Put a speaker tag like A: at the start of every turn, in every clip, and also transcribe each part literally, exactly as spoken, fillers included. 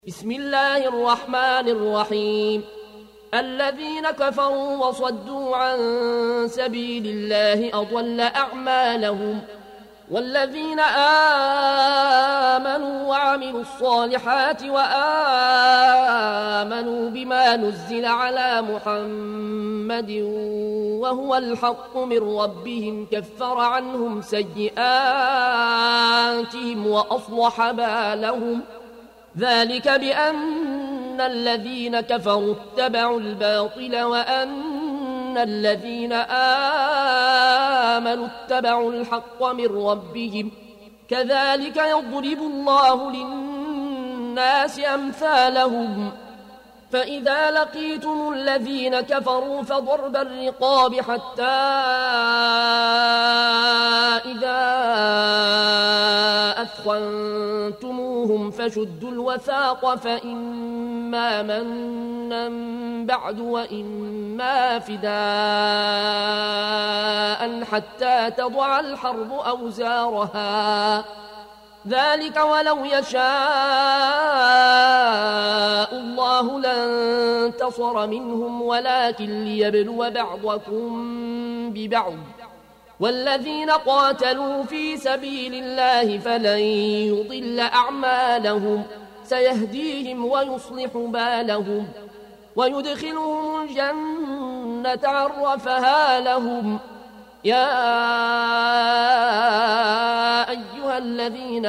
A: بسم الله الرحمن الرحيم. الذين كفروا وصدوا عن سبيل الله أضل أعمالهم، والذين آمنوا وعملوا الصالحات وآمنوا بما نزل على محمد وهو الحق من ربهم كفر عنهم سيئاتهم وأصلح بالهم. ذلك بأن الذين كفروا اتبعوا الباطل وأن الذين آمنوا اتبعوا الحق من ربهم. كذلك يضرب الله للناس أمثالهم. فإذا لقيتم الذين كفروا فضرب الرقاب حتى إذا أثخنتموهم فشدوا الوثاق، فإما منا بعد وإما فداء حتى تضع الحرب أوزارها. ذلك ولو يشاء الله لانتصر منهم ولكن ليبلو بعضكم ببعض. والذين قاتلوا في سبيل الله فلن يضل أعمالهم، سيهديهم ويصلح بالهم ويدخلهم الجنة عرفها لهم. يا أيها الذين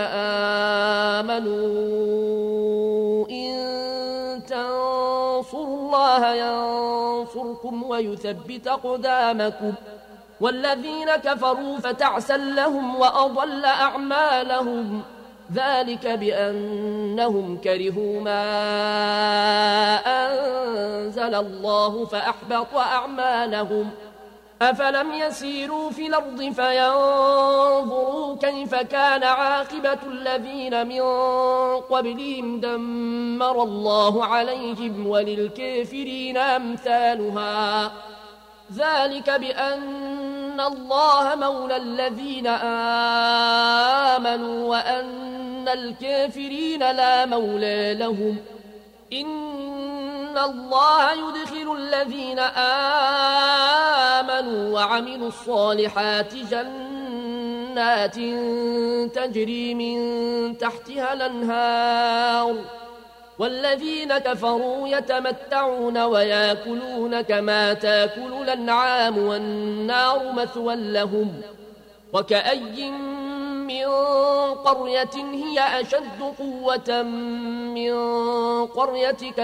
A: آمنوا إن تنصروا الله ينصركم ويثبت أقدامكم. والذين كفروا فتعسا لهم وأضل أعمالهم. ذلك بأنهم كرهوا ما أنزل الله فأحبط أعمالهم. أفلم يسيروا في الأرض فينظروا كيف كان عاقبة الذين من قبلهم دمر الله عليهم وللكافرين أمثالها. ذلك بأن الله مولى الذين آمنوا وأن الكافرين لا مولى لهم. إن الله يدخل الذين آمنوا وعملوا الصالحات جنات تجري من تحتها الأنهار، والذين كفروا يتمتعون ويأكلون كما تأكل الأنعام والنار مثوى لهم. وكأي من قرية هي أشد قوة من قريتك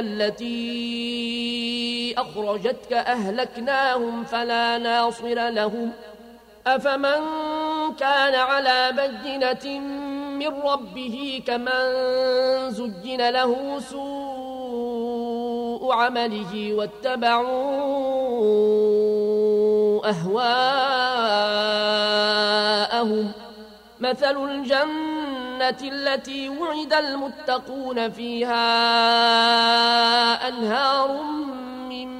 A: التي أخرجتك أهلكناهم فلا ناصر لهم. أفمن كان على بينة من ربه كمن زين له سوء عمله واتبعوا أهواءهم. مثل الجنة التي وعد المتقون فيها أنهار من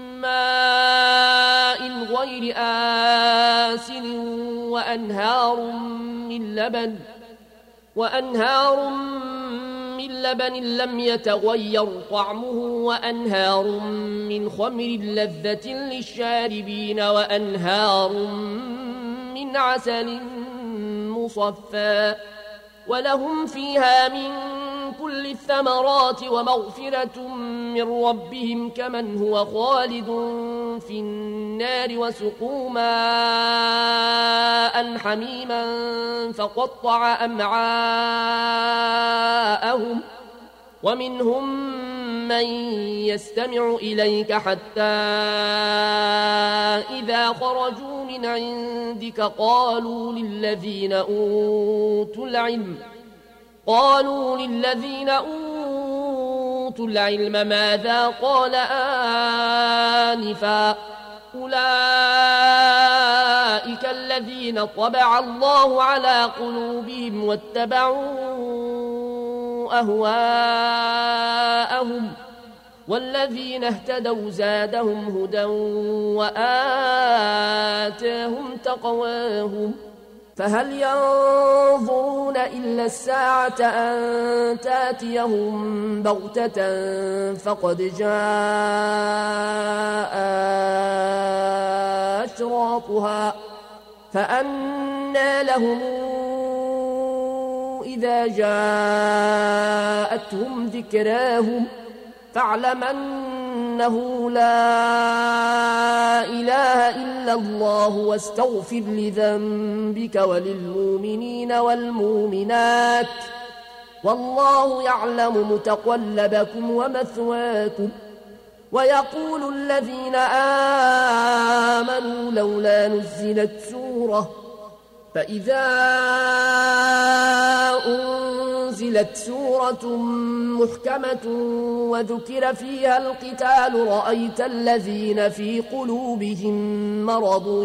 A: ماء غير آسن وأنهار من لبن وأنهار من لبن لم يتغير طعمه وأنهار من خمر لذة للشاربين وأنهار من عسل مصفى ولهم فيها من كل الثمرات ومغفرة من ربهم كمن هو خالد في النار وسقوا ماء حميما فقطع أمعاءهم. ومنهم من يستمع إليك حتى إذا خرجوا من عندك قالوا للذين أوتوا العلم قالوا للذين أوتوا العلم ماذا قال آنفا. أولئك الذين طبع الله على قلوبهم واتبعوا أهواءهم. والذين اهتدوا زادهم هدى وآتاهم تقواهم. فهل ينظرون إلا الساعة أن تاتيهم بغتة فقد جاء أشراطها فأنى لهم إذا جاءتهم ذكراهم فاعلم أنه لا إله إلا الله واستغفر لذنبك وللمؤمنين والمؤمنات والله يعلم متقلبكم ومثواكم. ويقول الذين آمنوا لولا نزلت سورة فإذا أنزلت سورة محكمة وذكر فيها القتال رأيت الذين في قلوبهم مرض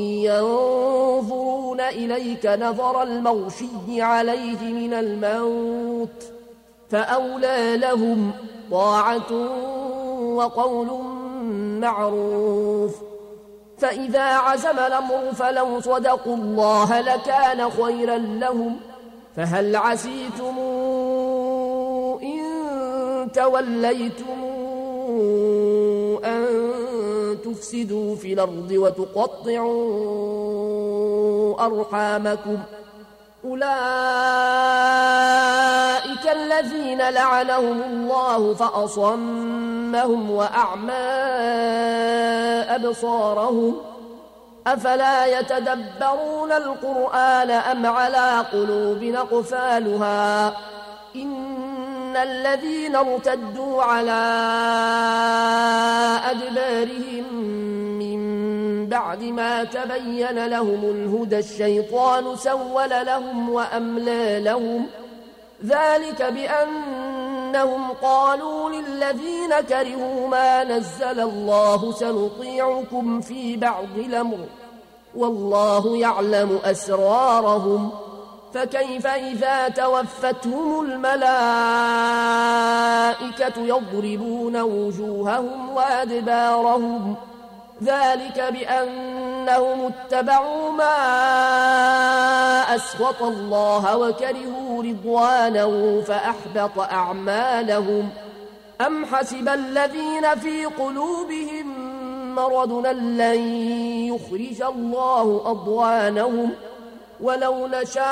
A: ينظرون إليك نظر المغشي عليه من الموت فأولى لهم طاعة وقول معروف. فإذا عزم الأمر فلو صدقوا الله لكان خيرا لهم. فهل عسيتم إن توليتم أن تفسدوا في الأرض وتقطعوا أرحامكم أولئك الذين لعنهم الله فأصمهم وأعمى أبصارهم أفلا يتدبرون القرآن أم على قلوب أقفالها إن الذين ارتدوا على أدبارهم من بعد ما تبين لهم الهدى الشيطان سول لهم وأملى لهم ذلك بأنهم قالوا للذين كرهوا ما نزل الله سنطيعكم في بعض الأمر والله يعلم أسرارهم فكيف إذا توفتهم الملائكة يضربون وجوههم وأدبارهم ذلك بأنهم اتبعوا ما أسخط الله وكرهوا رضوانه فأحبط أعمالهم. أم حسب الذين في قلوبهم مرض لن يخرج الله أضغانهم ولو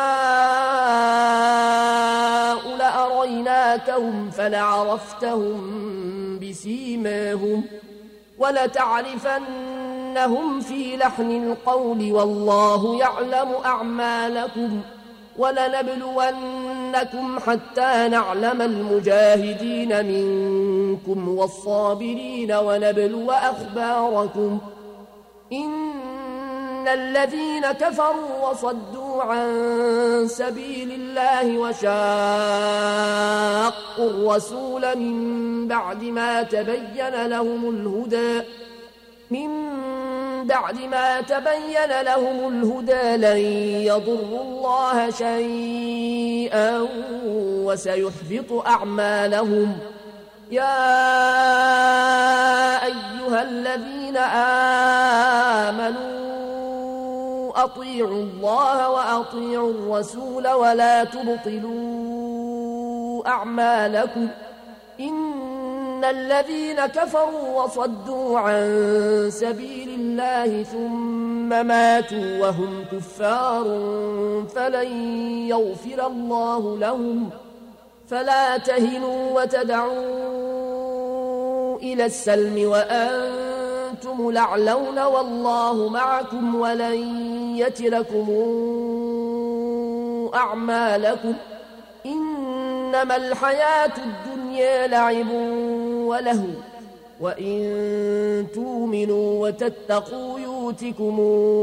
A: نشاء لأريناكهم فلعرفتهم بسيماهم ولتعرفنهم في لحن القول والله يعلم أعمالكم ولنبلونكم حتى نعلم المجاهدين منكم والصابرين ونبلو أخباركم. إن الذين كفروا وصدوا عن سبيل الله وشاقوا الرسول من بعد ما تبين لهم الهدى من بعد ما تبين لهم الهدى لن يضروا الله شيئا وسيحبط أعمالهم. يا أيها الذين آمنوا أطيعوا الله وأطيعوا الرسول ولا تبطلوا أعمالكم إن الذين كفروا وصدوا عن سبيل الله ثم ماتوا وهم كفار فلن يغفر الله لهم. فلا تهنوا وتدعوا إلى السلم وأنتم الأعلون والله معكم ولن يتركم أعمالكم. إنما الحياة الدنيا لعب ولهو وإن تؤمنوا وتتقوا يؤتكم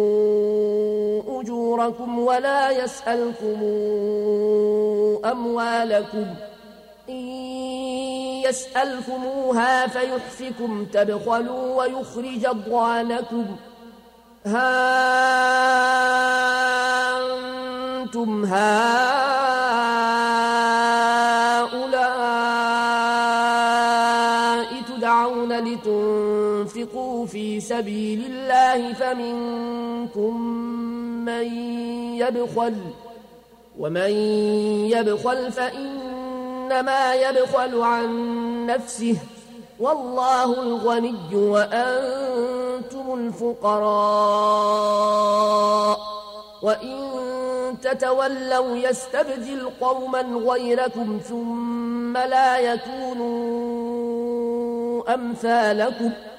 A: أجوركم ولا يسألكم أموالكم إن يسألكموها فيحفكم تبخلوا ويخرج أضغانكم. ها أنتم هؤلاء تدعون لتنفقوا في سبيل الله فمنكم من يبخل ومن يبخل فإنما يبخل عن نفسه والله الغني وأنتم الفقراء وإن تتولوا يستبدل قوما غيركم ثم لا يكونوا أمثالكم